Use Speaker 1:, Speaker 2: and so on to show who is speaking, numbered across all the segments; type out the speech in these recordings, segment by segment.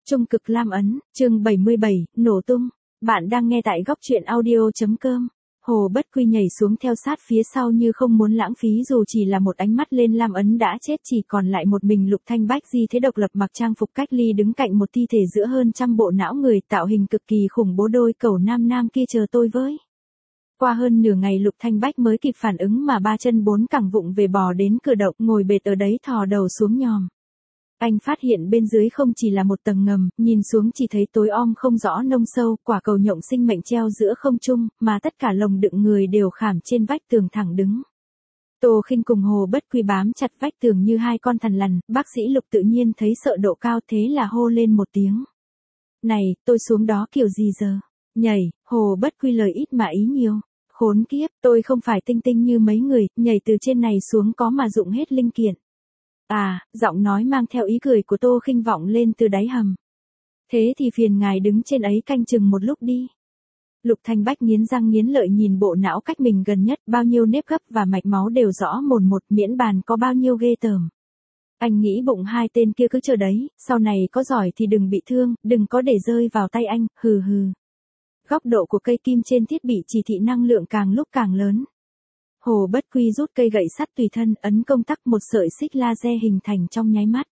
Speaker 1: Trung cực lam ấn, chương 77, nổ tung. Bạn đang nghe tại góc truyện audio.com. Hồ Bất Quy nhảy xuống theo sát phía sau như không muốn lãng phí dù chỉ là một ánh mắt lên lam ấn đã chết, chỉ còn lại một mình Lục Thanh Bách di thế độc lập mặc trang phục cách ly đứng cạnh một thi thể giữa hơn trăm bộ não người, tạo hình cực kỳ khủng bố. Đôi cẩu nam nam kia chờ tôi với. Qua hơn nửa ngày Lục Thanh Bách mới kịp phản ứng mà ba chân bốn cẳng vụng về bò đến cửa động, ngồi bệt ở đấy thò đầu xuống nhòm. Anh phát hiện bên dưới không chỉ là một tầng ngầm, nhìn xuống chỉ thấy tối om không rõ nông sâu, quả cầu nhộng sinh mệnh treo giữa không trung, mà tất cả lồng đựng người đều khảm trên vách tường thẳng đứng. Tô Khinh cùng Hồ Bất Quy bám chặt vách tường như hai con thằn lằn, bác sĩ Lục tự nhiên thấy sợ độ cao thế là hô lên một tiếng. Này, tôi xuống đó kiểu gì giờ? Nhảy, Hồ Bất Quy lời ít mà ý nhiều. Khốn kiếp, tôi không phải tinh tinh như mấy người, nhảy từ trên này xuống có mà dụng hết linh kiện. À, giọng nói mang theo ý cười của Tô Khinh vọng lên từ đáy hầm. Thế thì phiền ngài đứng trên ấy canh chừng một lúc đi. Lục Thanh Bách nghiến răng nghiến lợi nhìn bộ não cách mình gần nhất, bao nhiêu nếp gấp và mạch máu đều rõ mồn một, miễn bàn có bao nhiêu ghê tởm. Anh nghĩ bụng hai tên kia cứ chờ đấy, sau này có giỏi thì đừng bị thương, đừng có để rơi vào tay anh, hừ hừ. Góc độ của cây kim trên thiết bị chỉ thị năng lượng càng lúc càng lớn. Hồ Bất Quy rút cây gậy sắt tùy thân, ấn công tắc, một sợi xích laser hình thành trong nháy mắt.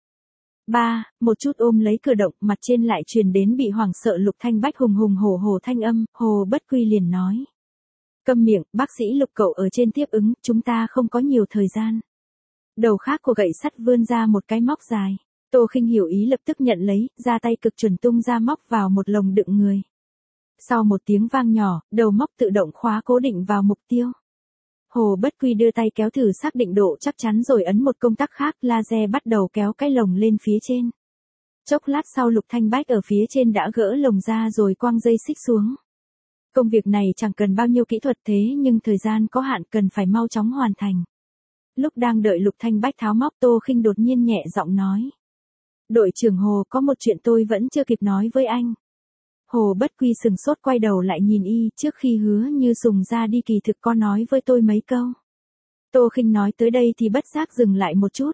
Speaker 1: Một chút ôm lấy cửa động, mặt trên lại truyền đến bị hoảng sợ Lục Thanh Bách hùng hùng hổ hổ thanh âm, Hồ Bất Quy liền nói. Câm miệng, bác sĩ Lục cậu ở trên tiếp ứng, chúng ta không có nhiều thời gian. Đầu khác của gậy sắt vươn ra một cái móc dài. Tô Khinh hiểu ý lập tức nhận lấy, ra tay cực chuẩn tung ra móc vào một lồng đựng người. Sau một tiếng vang nhỏ, đầu móc tự động khóa cố định vào mục tiêu. Hồ Bất Quy đưa tay kéo thử xác định độ chắc chắn rồi ấn một công tắc khác, laser bắt đầu kéo cái lồng lên phía trên. Chốc lát sau Lục Thanh Bách ở phía trên đã gỡ lồng ra rồi quăng dây xích xuống. Công việc này chẳng cần bao nhiêu kỹ thuật thế nhưng thời gian có hạn, cần phải mau chóng hoàn thành. Lúc đang đợi Lục Thanh Bách tháo móc, Tô Khinh đột nhiên nhẹ giọng nói. Đội trưởng Hồ, có một chuyện tôi vẫn chưa kịp nói với anh. Hồ Bất Quy sừng sốt quay đầu lại nhìn y, trước khi Hứa Như Sùng ra đi kỳ thực có nói với tôi mấy câu. Tô Khinh nói tới đây thì bất giác dừng lại một chút.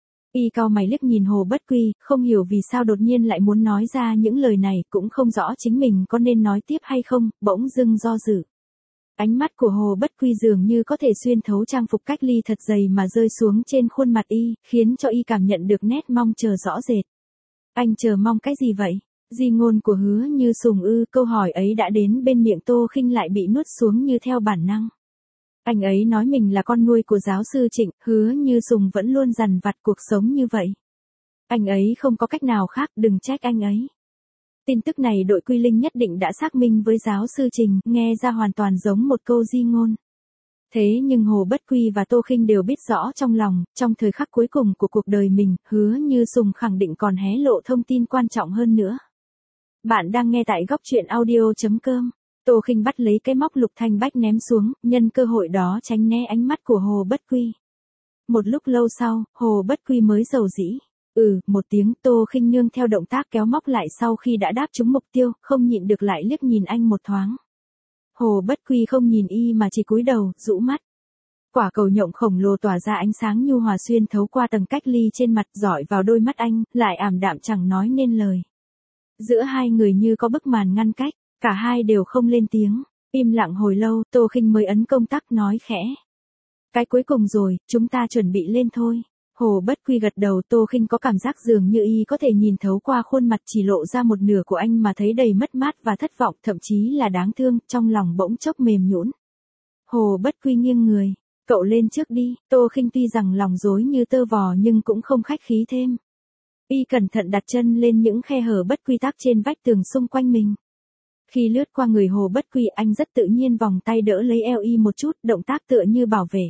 Speaker 1: Y cau mày liếc nhìn Hồ Bất Quy, không hiểu vì sao đột nhiên lại muốn nói ra những lời này, cũng không rõ chính mình có nên nói tiếp hay không, bỗng dưng do dự. Ánh mắt của Hồ Bất Quy dường như có thể xuyên thấu trang phục cách ly thật dày mà rơi xuống trên khuôn mặt y, khiến cho y cảm nhận được nét mong chờ rõ rệt. Anh chờ mong cái gì vậy? Di ngôn của Hứa Như Sùng ư? Câu hỏi ấy đã đến bên miệng Tô Khinh lại bị nuốt xuống như theo bản năng. Anh ấy nói mình là con nuôi của giáo sư Trịnh, Hứa Như Sùng vẫn luôn dằn vặt cuộc sống như vậy. Anh ấy không có cách nào khác, đừng trách anh ấy. Tin tức này đội Quy Linh nhất định đã xác minh với giáo sư Trình, nghe ra hoàn toàn giống một câu di ngôn. Thế nhưng Hồ Bất Quy và Tô Khinh đều biết rõ trong lòng, trong thời khắc cuối cùng của cuộc đời mình, Hứa Như Sùng khẳng định còn hé lộ thông tin quan trọng hơn nữa. Bạn đang nghe tại góc truyện audio.com. Tô Khinh bắt lấy cái móc Lục Thanh Bách ném xuống, nhân cơ hội đó tránh né ánh mắt của Hồ Bất Quy. Một lúc lâu sau, Hồ Bất Quy mới rầu rĩ. Một tiếng. Tô Khinh nương theo động tác kéo móc lại sau khi đã đáp trúng mục tiêu, không nhịn được lại liếc nhìn anh một thoáng. Hồ Bất Quy không nhìn y mà chỉ cúi đầu, rũ mắt. Quả cầu nhộng khổng lồ tỏa ra ánh sáng nhu hòa xuyên thấu qua tầng cách ly trên mặt, dọi vào đôi mắt anh, lại ảm đạm chẳng nói nên lời. Giữa hai người như có bức màn ngăn cách, cả hai đều không lên tiếng. Im lặng hồi lâu, Tô Khinh mới ấn công tắc nói khẽ. Cái cuối cùng rồi, chúng ta chuẩn bị lên thôi. Hồ Bất Quy gật đầu. Tô Khinh có cảm giác dường như y có thể nhìn thấu qua khuôn mặt chỉ lộ ra một nửa của anh mà thấy đầy mất mát và thất vọng, thậm chí là đáng thương, trong lòng bỗng chốc mềm nhũn. Hồ Bất Quy nghiêng người. Cậu lên trước đi. Tô Khinh tuy rằng lòng rối như tơ vò nhưng cũng không khách khí thêm. Y cẩn thận đặt chân lên những khe hở bất quy tắc trên vách tường xung quanh mình. Khi lướt qua người Hồ Bất Quy, anh rất tự nhiên vòng tay đỡ lấy eo y một chút, động tác tựa như bảo vệ.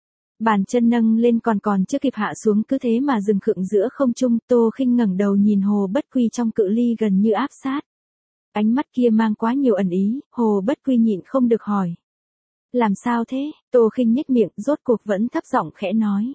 Speaker 1: Bàn chân nâng lên còn chưa kịp hạ xuống cứ thế mà dừng khựng giữa không trung. Tô Khinh ngẩng đầu nhìn Hồ Bất Quy trong cự ly gần như áp sát. Ánh mắt kia mang quá nhiều ẩn ý, Hồ Bất Quy nhịn không được hỏi. Làm sao thế? Tô Khinh nhếch miệng, rốt cuộc vẫn thấp giọng khẽ nói.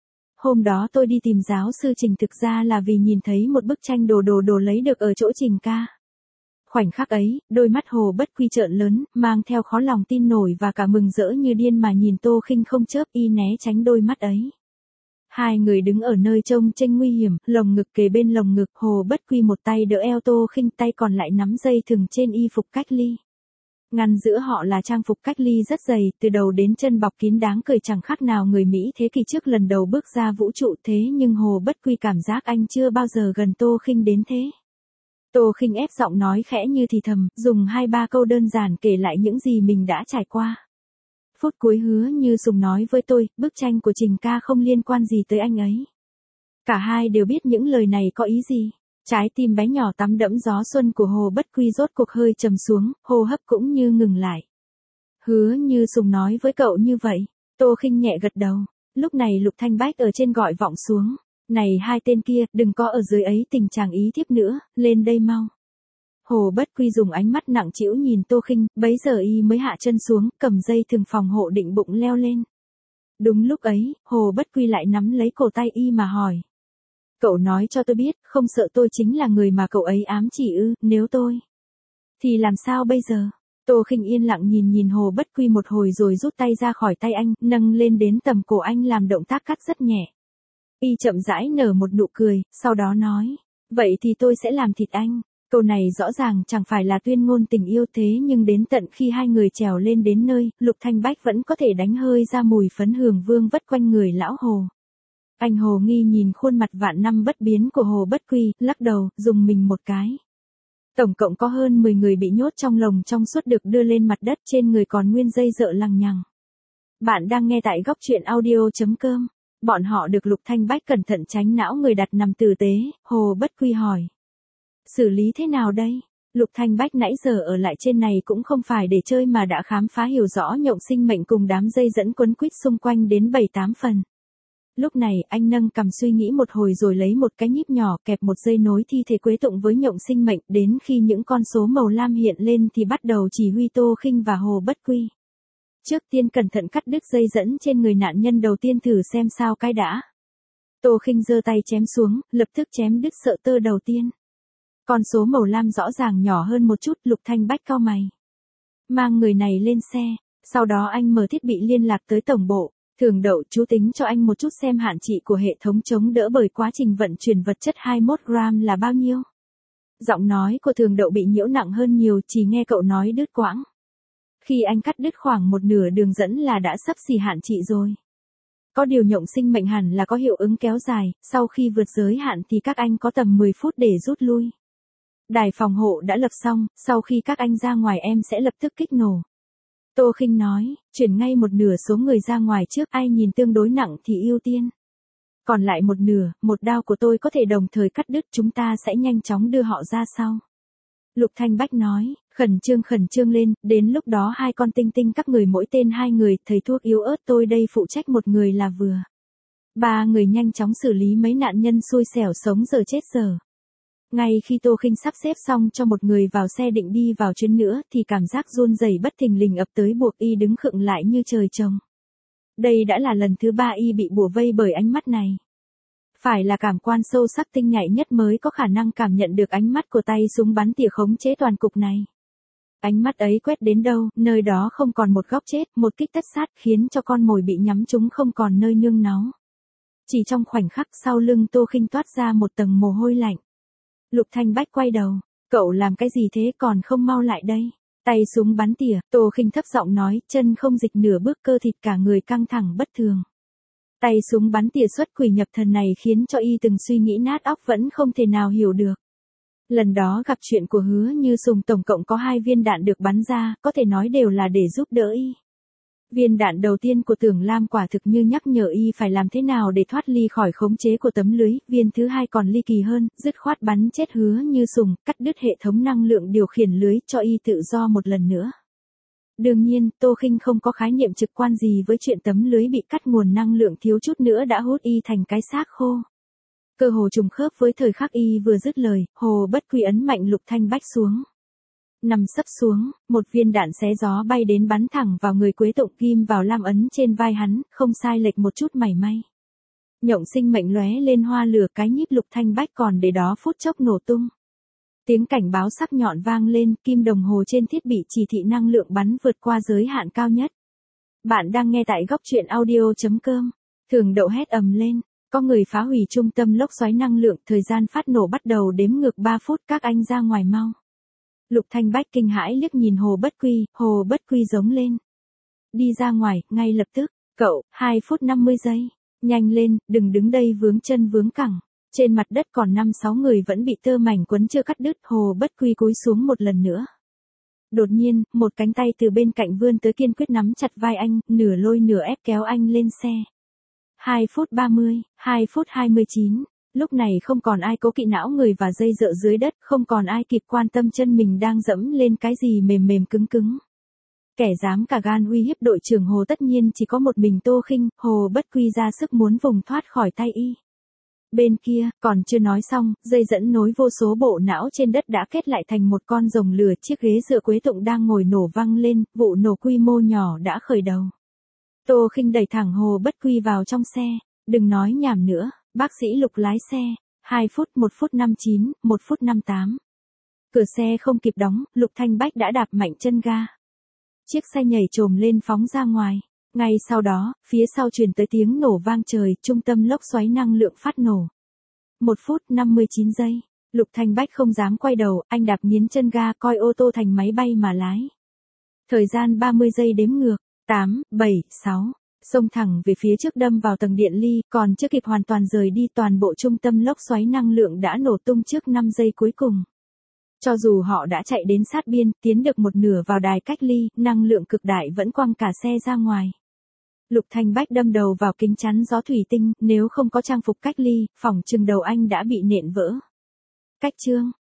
Speaker 1: Hôm đó tôi đi tìm giáo sư Trình thực ra là vì nhìn thấy một bức tranh đồ lấy được ở chỗ Trình ca. Khoảnh khắc ấy, đôi mắt Hồ Bất Quy trợn lớn, mang theo khó lòng tin nổi và cả mừng rỡ như điên mà nhìn Tô Khinh không chớp, y né tránh đôi mắt ấy. Hai người đứng ở nơi trông chênh nguy hiểm, lồng ngực kề bên lồng ngực, Hồ Bất Quy một tay đỡ eo Tô Khinh, tay còn lại nắm dây thừng trên y phục cách ly. Ngăn giữa họ là trang phục cách ly rất dày, từ đầu đến chân bọc kín đáng cười chẳng khác nào người Mỹ thế kỷ trước lần đầu bước ra vũ trụ, thế nhưng Hồ Bất Quy cảm giác anh chưa bao giờ gần Tô Khinh đến thế. Tô Khinh ép giọng nói khẽ như thì thầm, dùng 2-3 câu đơn giản kể lại những gì mình đã trải qua. Phút cuối Hứa Như Sùng nói với tôi, bức tranh của Trình ca không liên quan gì tới anh ấy. Cả hai đều biết những lời này có ý gì. Trái tim bé nhỏ tắm đẫm gió xuân của Hồ Bất Quy rốt cuộc hơi trầm xuống, hô hấp cũng như ngừng lại. Hứa Như Sùng nói với cậu như vậy. Tô Khinh nhẹ gật đầu. Lúc này Lục Thanh Bách ở trên gọi vọng xuống. Này hai tên kia, đừng có ở dưới ấy tình trạng ý tiếp nữa, lên đây mau. Hồ Bất Quy dùng ánh mắt nặng trĩu nhìn Tô Khinh, bấy giờ y mới hạ chân xuống, cầm dây thừng phòng hộ định bụng leo lên. Đúng lúc ấy, Hồ Bất Quy lại nắm lấy cổ tay y mà hỏi. Cậu nói cho tôi biết, không sợ tôi chính là người mà cậu ấy ám chỉ ư, nếu tôi. Thì làm sao bây giờ? Tô Khinh yên lặng nhìn Hồ Bất Quy một hồi rồi rút tay ra khỏi tay anh, nâng lên đến tầm cổ anh làm động tác cắt rất nhẹ. Y chậm rãi nở một nụ cười, sau đó nói. Vậy thì tôi sẽ làm thịt anh. Câu này rõ ràng chẳng phải là tuyên ngôn tình yêu thế nhưng đến tận khi hai người trèo lên đến nơi, Lục Thanh Bách vẫn có thể đánh hơi ra mùi phấn hương vương vất quanh người lão Hồ. Anh Hồ Nghi nhìn khuôn mặt vạn năm bất biến của Hồ Bất Quy, lắc đầu, dùng mình một cái. Tổng cộng có hơn 10 người bị nhốt trong lồng trong suốt được đưa lên mặt đất, trên người còn nguyên dây dợ lằng nhằng. Bạn đang nghe tại góc truyện audio.com. Bọn họ được Lục Thanh Bách cẩn thận tránh não người đặt nằm tử tế, Hồ Bất Quy hỏi. Xử lý thế nào đây? Lục Thanh Bách nãy giờ ở lại trên này cũng không phải để chơi mà đã khám phá hiểu rõ Nhộng Sinh Mệnh cùng đám dây dẫn quấn quýt xung quanh đến 7-8 phần. Lúc này anh nâng cằm suy nghĩ một hồi rồi lấy một cái nhíp nhỏ kẹp một dây nối thi thể Quế Tụng với Nhộng Sinh Mệnh, đến khi những con số màu lam hiện lên thì bắt đầu chỉ huy Tô Khinh và Hồ Bất Quy. Trước tiên cẩn thận cắt đứt dây dẫn trên người nạn nhân đầu tiên thử xem sao cái đã. Tô Khinh giơ tay chém xuống, lập tức chém đứt sợi tơ đầu tiên. Con số màu lam rõ ràng nhỏ hơn một chút, Lục Thanh Bách cau mày. Mang người này lên xe, sau đó anh mở thiết bị liên lạc tới tổng bộ. Thường Đậu, chú tính cho anh một chút xem hạn trị của hệ thống chống đỡ bởi quá trình vận chuyển vật chất 21 gram là bao nhiêu. Giọng nói của Thường Đậu bị nhiễu nặng hơn nhiều, chỉ nghe cậu nói đứt quãng. Khi anh cắt đứt khoảng một nửa đường dẫn là đã sắp xỉ hạn trị rồi. Có điều Nhộng Sinh Mệnh hẳn là có hiệu ứng kéo dài, sau khi vượt giới hạn thì các anh có tầm 10 phút để rút lui. Đài phòng hộ đã lập xong, sau khi các anh ra ngoài em sẽ lập tức kích nổ. Tô Khinh nói, chuyển ngay một nửa số người ra ngoài trước, ai nhìn tương đối nặng thì ưu tiên. Còn lại một nửa, một đao của tôi có thể đồng thời cắt đứt, chúng ta sẽ nhanh chóng đưa họ ra sau. Lục Thanh Bách nói, khẩn trương lên, đến lúc đó hai con tinh tinh các người mỗi tên 2 người, thầy thuốc yếu ớt tôi đây phụ trách một người là vừa. 3 người nhanh chóng xử lý mấy nạn nhân xui xẻo sống giờ chết giờ. Ngay khi Tô Khinh sắp xếp xong cho một người vào xe định đi vào chuyến nữa thì cảm giác run rẩy bất thình lình ập tới buộc y đứng khựng lại như trời trồng. Đây đã là lần thứ 3 y bị bủa vây bởi ánh mắt này. Phải là cảm quan sâu sắc tinh nhạy nhất mới có khả năng cảm nhận được ánh mắt của tay súng bắn tỉa khống chế toàn cục này. Ánh mắt ấy quét đến đâu, nơi đó không còn một góc chết, một kích tất sát khiến cho con mồi bị nhắm trúng không còn nơi nương náu. Chỉ trong khoảnh khắc sau lưng Tô Khinh toát ra một tầng mồ hôi lạnh. Lục Thanh Bách quay đầu, cậu làm cái gì thế còn không mau lại đây. Tay súng bắn tỉa, Tô Khinh thấp giọng nói, chân không dịch nửa bước cơ thịt cả người căng thẳng bất thường. Tay súng bắn tỉa xuất quỷ nhập thần này khiến cho y từng suy nghĩ nát óc vẫn không thể nào hiểu được. Lần đó gặp chuyện của Hứa Như Sùng tổng cộng có 2 viên đạn được bắn ra, có thể nói đều là để giúp đỡ y. Viên đạn đầu tiên của Tưởng Lam quả thực như nhắc nhở y phải làm thế nào để thoát ly khỏi khống chế của tấm lưới, viên thứ 2 còn ly kỳ hơn, dứt khoát bắn chết Hứa Như Sùng, cắt đứt hệ thống năng lượng điều khiển lưới cho y tự do một lần nữa. Đương nhiên, Tô Khinh không có khái niệm trực quan gì với chuyện tấm lưới bị cắt nguồn năng lượng thiếu chút nữa đã hút y thành cái xác khô. Cơ hồ trùng khớp với thời khắc y vừa dứt lời, Hồ Bất Quy ấn mạnh Lục Thanh Bách xuống. Nằm sấp xuống, một viên đạn xé gió bay đến bắn thẳng vào người Quế Tụng, ghim vào lam ấn trên vai hắn, không sai lệch một chút mảy may. Nhộng Sinh Mệnh lóe lên hoa lửa, cái nhíp Lục Thanh Bách còn để đó phút chốc nổ tung. Tiếng cảnh báo sắc nhọn vang lên, kim đồng hồ trên thiết bị chỉ thị năng lượng bắn vượt qua giới hạn cao nhất. Bạn đang nghe tại góc truyện audio.com. Thường Đậu hét ầm lên. Có người phá hủy trung tâm lốc xoáy năng lượng, thời gian phát nổ bắt đầu đếm ngược 3 phút, các anh ra ngoài mau. Lục Thanh Bách kinh hãi liếc nhìn Hồ Bất Quy giống lên. Đi ra ngoài, ngay lập tức, cậu, 2 phút 50 giây. Nhanh lên, đừng đứng đây vướng chân vướng cẳng. Trên mặt đất còn 5-6 người vẫn bị tơ mảnh quấn chưa cắt đứt, Hồ Bất Quy cúi xuống một lần nữa. Đột nhiên, một cánh tay từ bên cạnh vươn tới kiên quyết nắm chặt vai anh, nửa lôi nửa ép kéo anh lên xe. 2 phút 30, 2 phút 29. Lúc này không còn ai cố kỵ não người và dây dợ dưới đất, không còn ai kịp quan tâm chân mình đang dẫm lên cái gì mềm mềm cứng cứng. Kẻ dám cả gan uy hiếp đội trưởng Hồ tất nhiên chỉ có một mình Tô Khinh, Hồ Bất Quy ra sức muốn vùng thoát khỏi tay y. Bên kia, còn chưa nói xong, dây dẫn nối vô số bộ não trên đất đã kết lại thành một con rồng lửa, chiếc ghế dựa Quế Tụng đang ngồi nổ văng lên, vụ nổ quy mô nhỏ đã khởi đầu. Tô Khinh đẩy thẳng Hồ Bất Quy vào trong xe, đừng nói nhảm nữa, bác sĩ Lục lái xe, 2 phút, 1 phút 59, 1 phút 58. Cửa xe không kịp đóng, Lục Thanh Bách đã đạp mạnh chân ga. Chiếc xe nhảy trồm lên phóng ra ngoài. Ngay sau đó, phía sau truyền tới tiếng nổ vang trời, trung tâm lốc xoáy năng lượng phát nổ. 1 phút 59 giây. Lục Thanh Bách không dám quay đầu, anh đạp nghiến chân ga coi ô tô thành máy bay mà lái. Thời gian 30 giây đếm ngược, 8, 7, 6. Xông thẳng về phía trước đâm vào tầng điện ly, còn chưa kịp hoàn toàn rời đi, toàn bộ trung tâm lốc xoáy năng lượng đã nổ tung trước 5 giây cuối cùng. Cho dù họ đã chạy đến sát biên, tiến được một nửa vào đài cách ly, năng lượng cực đại vẫn quăng cả xe ra ngoài. Lục Thanh Bách đâm đầu vào kính chắn gió thủy tinh, nếu không có trang phục cách ly, phỏng chừng đầu anh đã bị nện vỡ. Cách chương